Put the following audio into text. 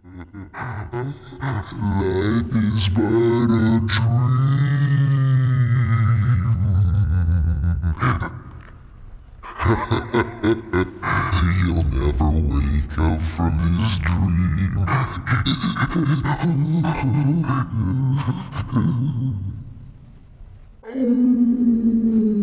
Life is but a dream. You'll never wake up from this dream.